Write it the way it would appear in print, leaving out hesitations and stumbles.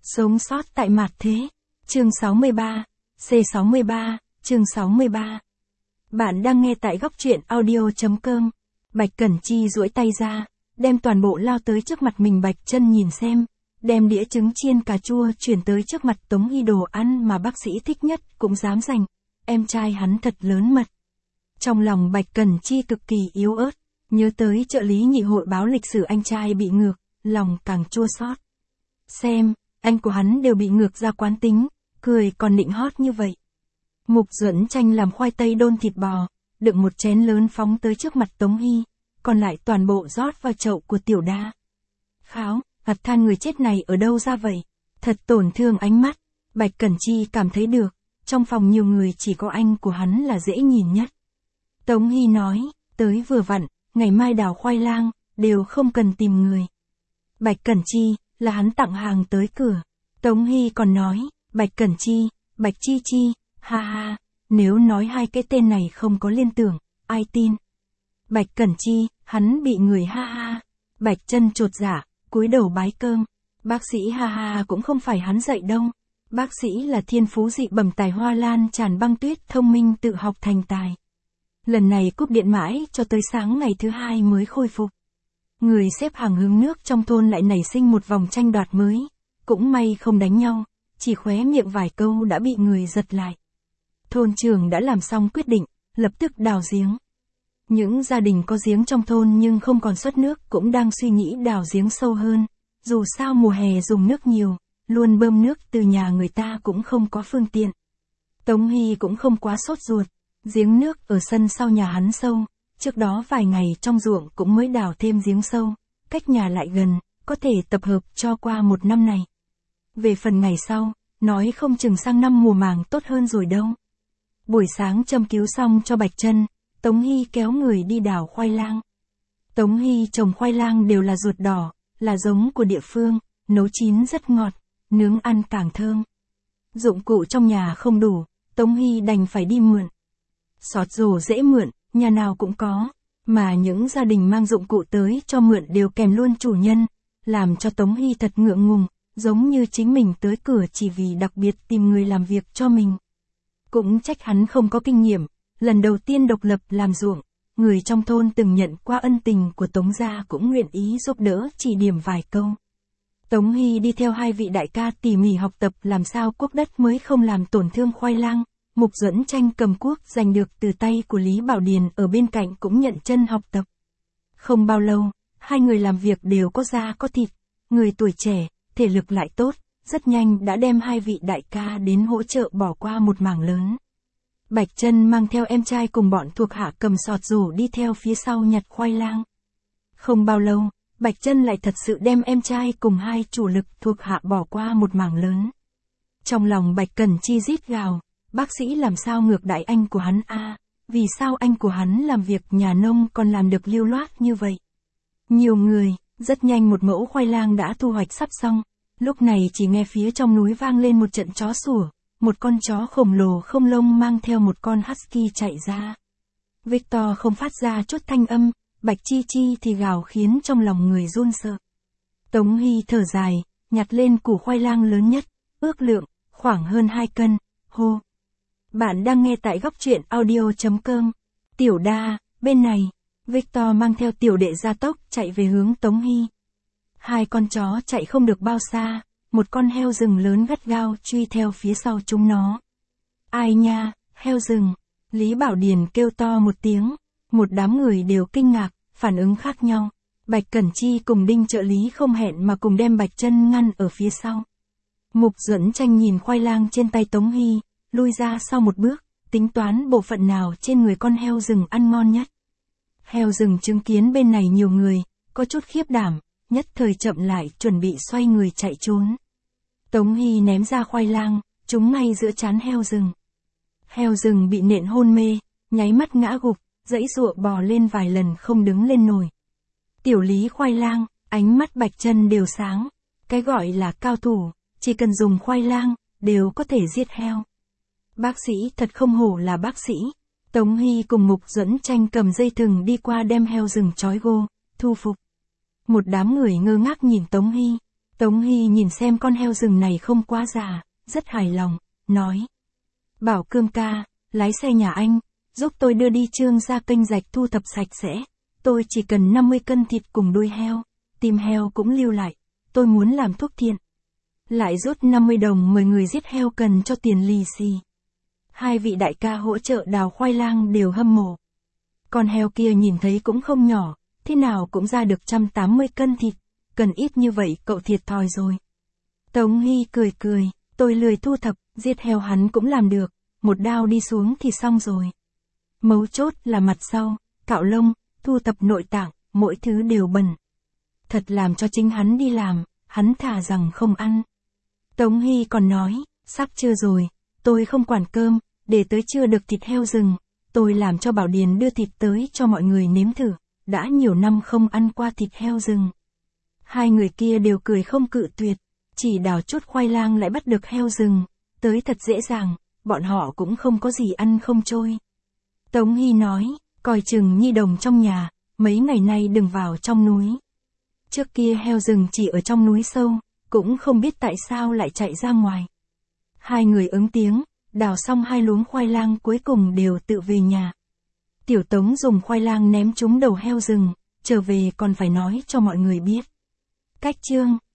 Sống sót tại mạt thế. Chương 63, C63, chương 63. Bạn đang nghe tại góc truyện audio.com. Bạch Cẩn Chi duỗi tay ra, đem toàn bộ lao tới trước mặt mình. Bạch Chân nhìn xem, đem đĩa trứng chiên cà chua chuyển tới trước mặt Tống Hy. Đồ ăn mà bác sĩ thích nhất cũng dám giành, em trai hắn thật lớn mật. Trong lòng Bạch Cẩn Chi cực kỳ yếu ớt, nhớ tới trợ lý nhị hội báo lịch sử anh trai bị ngược, lòng càng chua xót. Xem, anh của hắn đều bị ngược ra quán tính, cười còn nịnh hót như vậy. Mục Duẫn Tranh làm khoai tây đôn thịt bò, đựng một chén lớn phóng tới trước mặt Tống Hy, còn lại toàn bộ rót vào chậu của Tiểu Đa. Kháo, mặt than người chết này ở đâu ra vậy? Thật tổn thương ánh mắt. Bạch Cẩn Chi cảm thấy được, trong phòng nhiều người chỉ có anh của hắn là dễ nhìn nhất. Tống Hy nói, tới vừa vặn, ngày mai đào khoai lang, đều không cần tìm người. Bạch Cẩn Chi, là hắn tặng hàng tới cửa. Tống Hy còn nói, Bạch Cẩn Chi, Bạch Chi Chi, ha ha, nếu nói hai cái tên này không có liên tưởng, ai tin. Bạch Cẩn Chi, hắn bị người ha ha. Bạch Chân chột dạ, cúi đầu bái cơm. Bác sĩ ha ha cũng không phải hắn dạy đâu. Bác sĩ là thiên phú dị bẩm, tài hoa lan tràn băng tuyết, thông minh tự học thành tài. Lần này cúp điện mãi cho tới sáng ngày thứ hai mới khôi phục. Người xếp hàng hứng nước trong thôn lại nảy sinh một vòng tranh đoạt mới. Cũng may không đánh nhau, chỉ khóe miệng vài câu đã bị người giật lại. Thôn trưởng đã làm xong quyết định, lập tức đào giếng. Những gia đình có giếng trong thôn nhưng không còn suất nước cũng đang suy nghĩ đào giếng sâu hơn. Dù sao mùa hè dùng nước nhiều, luôn bơm nước từ nhà người ta cũng không có phương tiện. Tống Hy cũng không quá sốt ruột. Giếng nước ở sân sau nhà hắn sâu, trước đó vài ngày trong ruộng cũng mới đào thêm giếng sâu, cách nhà lại gần, có thể tập hợp cho qua một năm này. Về phần ngày sau, nói không chừng sang năm mùa màng tốt hơn rồi đâu. Buổi sáng châm cứu xong cho Bạch Chân, Tống Hy kéo người đi đào khoai lang. Tống Hy trồng khoai lang đều là ruột đỏ, là giống của địa phương, nấu chín rất ngọt, nướng ăn càng thơm. Dụng cụ trong nhà không đủ, Tống Hy đành phải đi mượn. Xọt rổ dễ mượn, nhà nào cũng có, mà những gia đình mang dụng cụ tới cho mượn đều kèm luôn chủ nhân, làm cho Tống Hy thật ngượng ngùng, giống như chính mình tới cửa chỉ vì đặc biệt tìm người làm việc cho mình. Cũng trách hắn không có kinh nghiệm, lần đầu tiên độc lập làm ruộng, người trong thôn từng nhận qua ân tình của Tống gia cũng nguyện ý giúp đỡ chỉ điểm vài câu. Tống Hy đi theo hai vị đại ca tỉ mỉ học tập làm sao cuốc đất mới không làm tổn thương khoai lang. Mục Duẫn Tranh cầm cuốc giành được từ tay của Lý Bảo Điền ở bên cạnh cũng nhận chân học tập. Không bao lâu, hai người làm việc đều có da có thịt, người tuổi trẻ, thể lực lại tốt, rất nhanh đã đem hai vị đại ca đến hỗ trợ bỏ qua một mảng lớn. Bạch Chân mang theo em trai cùng bọn thuộc hạ cầm sọt rổ đi theo phía sau nhặt khoai lang. Không bao lâu, Bạch Chân lại thật sự đem em trai cùng hai chủ lực thuộc hạ bỏ qua một mảng lớn. Trong lòng Bạch Cẩn Chi rít gào. Bác sĩ làm sao ngược đãi anh của hắn a? Vì sao anh của hắn làm việc nhà nông còn làm được lưu loát như vậy? Nhiều người, rất nhanh một mẫu khoai lang đã thu hoạch sắp xong. Lúc này chỉ nghe phía trong núi vang lên một trận chó sủa, một con chó khổng lồ không lông mang theo một con husky chạy ra. Victor không phát ra chút thanh âm, Bạch Chi Chi thì gào khiến trong lòng người run sợ. Tống Hy thở dài, nhặt lên củ khoai lang lớn nhất, ước lượng, khoảng hơn 2 cân, hô. Bạn đang nghe tại góc truyện audio.com. Tiểu Đa, bên này, Victor mang theo tiểu đệ gia tốc chạy về hướng Tống Hy. Hai con chó chạy không được bao xa, một con heo rừng lớn gắt gao truy theo phía sau chúng nó. Ai nha, heo rừng, Lý Bảo Điền kêu to một tiếng, một đám người đều kinh ngạc, phản ứng khác nhau. Bạch Cẩn Chi cùng Đinh trợ lý không hẹn mà cùng đem Bạch Chân ngăn ở phía sau. Mục Duẫn Tranh nhìn khoai lang trên tay Tống Hy, lui ra sau một bước, tính toán bộ phận nào trên người con heo rừng ăn ngon nhất. Heo rừng chứng kiến bên này nhiều người, có chút khiếp đảm, nhất thời chậm lại chuẩn bị xoay người chạy trốn. Tống Hy ném ra khoai lang, trúng ngay giữa trán heo rừng. Heo rừng bị nện hôn mê, nháy mắt ngã gục, giãy giụa bò lên vài lần không đứng lên nổi. Tiểu Lý khoai lang, ánh mắt Bạch Chân đều sáng, cái gọi là cao thủ, chỉ cần dùng khoai lang, đều có thể giết heo. Bác sĩ thật không hổ là bác sĩ. Tống Hy cùng Mục Duẫn Tranh cầm dây thừng đi qua đem heo rừng trói gô, thu phục. Một đám người ngơ ngác nhìn Tống Hy. Tống Hy nhìn xem con heo rừng này không quá già, rất hài lòng, nói. Bảo Cương ca, lái xe nhà anh, giúp tôi đưa đi Trương ra kênh rạch thu thập sạch sẽ. Tôi chỉ cần 50 cân thịt cùng đuôi heo, tim heo cũng lưu lại. Tôi muốn làm thuốc thiện. Lại rút 50 đồng mời người giết heo cần cho tiền lì xì. Hai vị đại ca hỗ trợ đào khoai lang đều hâm mộ. Con heo kia nhìn thấy cũng không nhỏ, thế nào cũng ra được 180 cân thịt, cần ít như vậy cậu thiệt thòi rồi. Tống Hy cười cười, tôi lười thu thập, giết heo hắn cũng làm được, một đao đi xuống thì xong rồi. Mấu chốt là mặt sau, cạo lông, thu thập nội tạng, mỗi thứ đều bẩn. Thật làm cho chính hắn đi làm, hắn thà rằng không ăn. Tống Hy còn nói, sắp trưa rồi, tôi không quản cơm, để tới trưa được thịt heo rừng, tôi làm cho Bảo Điền đưa thịt tới cho mọi người nếm thử, đã nhiều năm không ăn qua thịt heo rừng. Hai người kia đều cười không cự tuyệt, chỉ đào chút khoai lang lại bắt được heo rừng, tới thật dễ dàng, bọn họ cũng không có gì ăn không trôi. Tống Hy nói, coi chừng nhi đồng trong nhà, mấy ngày nay đừng vào trong núi. Trước kia heo rừng chỉ ở trong núi sâu, cũng không biết tại sao lại chạy ra ngoài. Hai người ứng tiếng, đào xong hai luống khoai lang cuối cùng đều tự về nhà. Tiểu Tống dùng khoai lang ném trúng đầu heo rừng, trở về còn phải nói cho mọi người biết. Cách chương